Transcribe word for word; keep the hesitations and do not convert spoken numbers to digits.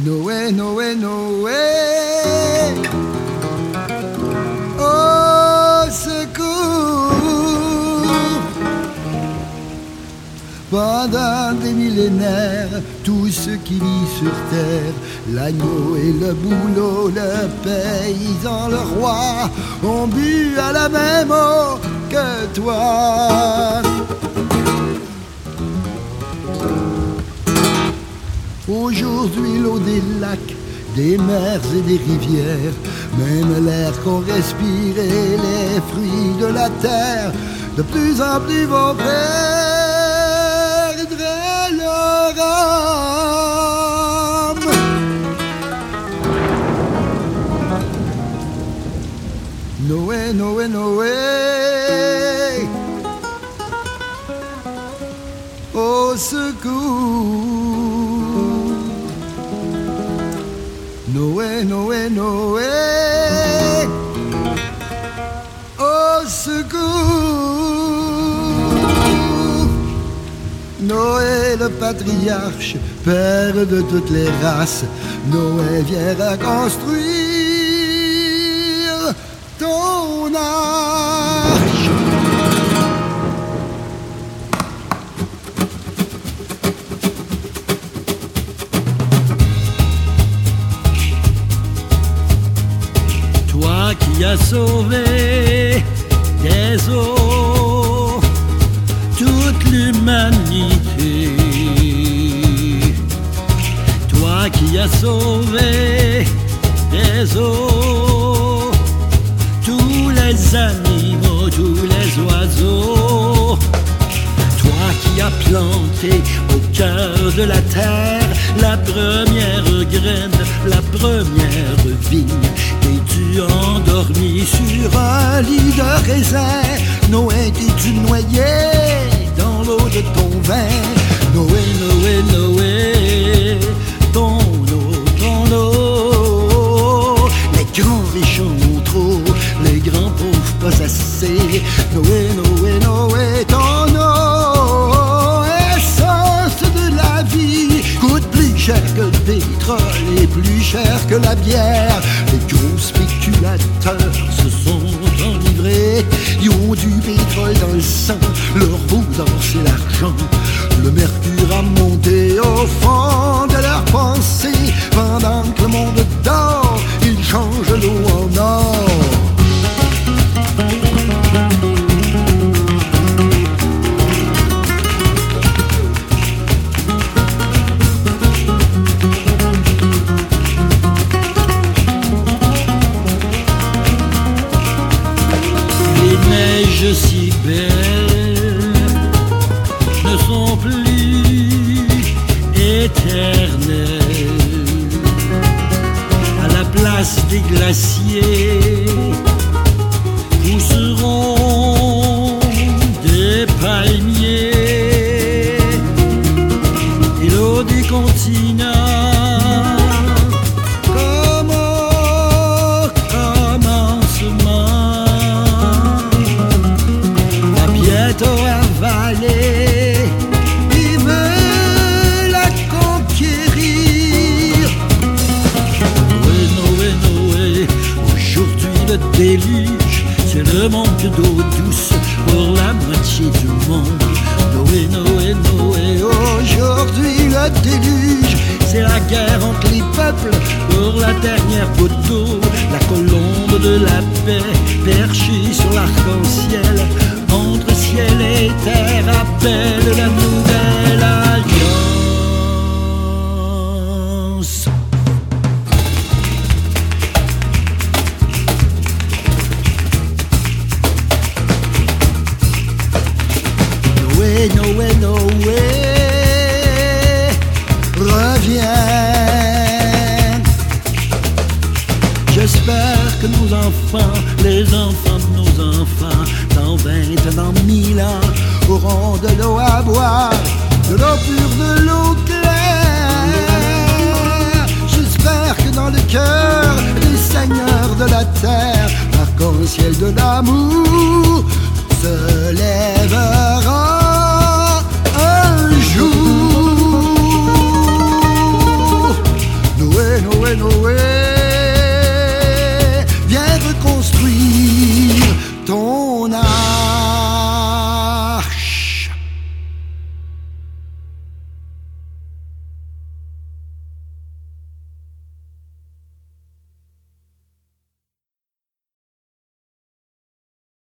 Noé, Noé, Noé. Au secours. Pendant des millénaires, tous ceux qui vivent sur terre, l'agneau et le bouleau, le paysan, le roi, ont bu à la même eau que toi. Aujourd'hui, l'eau des lacs, des mers et des rivières, même l'air qu'on respire et les fruits de la terre, de plus en plus vont perdre leur âme. Noé, Noé, Noé, au secours. Noé, Noé, Noé, au secours. Noé, le patriarche, père de toutes les races, Noé vient reconstruire ton arche. Toi qui as sauvé des eaux toute l'humanité, toi qui as sauvé des eaux tous les animaux, tous les oiseaux, toi qui as planté au cœur de la terre la première graine, la première vigne, et tu endormis sur un lit de raisin. Noé, t'es-tu noyé dans l'eau de ton vin? Noé, Noé, Noé, ton eau, ton eau. Les grands riches ont trop, les grands pauvres pas assez. Noé, Noé, Noé, ton eau, essence de la vie, coûte plus cher que le pétrole et plus cher que la bière. Les gros spéculateurs se sont enivrés, ils ont du pétrole dans le sang, leur veau d'or c'est l'argent. Le mercure a monté au fond de leur pensée, pendant que le monde dort, ils changent l'eau en or. Si belles ne sont plus éternelles. À la place des glaciers pousseront des palmiers et l'eau du continent avalée, il veut la conquérir. Noé, Noé, Noé, aujourd'hui le déluge, c'est le manque d'eau douce pour la moitié du monde. Noé, Noé, Noé, aujourd'hui le déluge, c'est la guerre entre les peuples pour la dernière goutte d'eau. La colombe de la paix perchée sur l'arc-en-ciel, entre ciel et terre, appelle la nouvelle alliance. Noé, Noé, Noé, reviens. J'espère que nos enfants, les enfants de nos enfants, dans vingt, dans mille ans, auront de l'eau à boire, de l'eau pure, de l'eau claire. J'espère que dans le cœur des seigneurs de la terre, arc-en-ciel de l'amour, se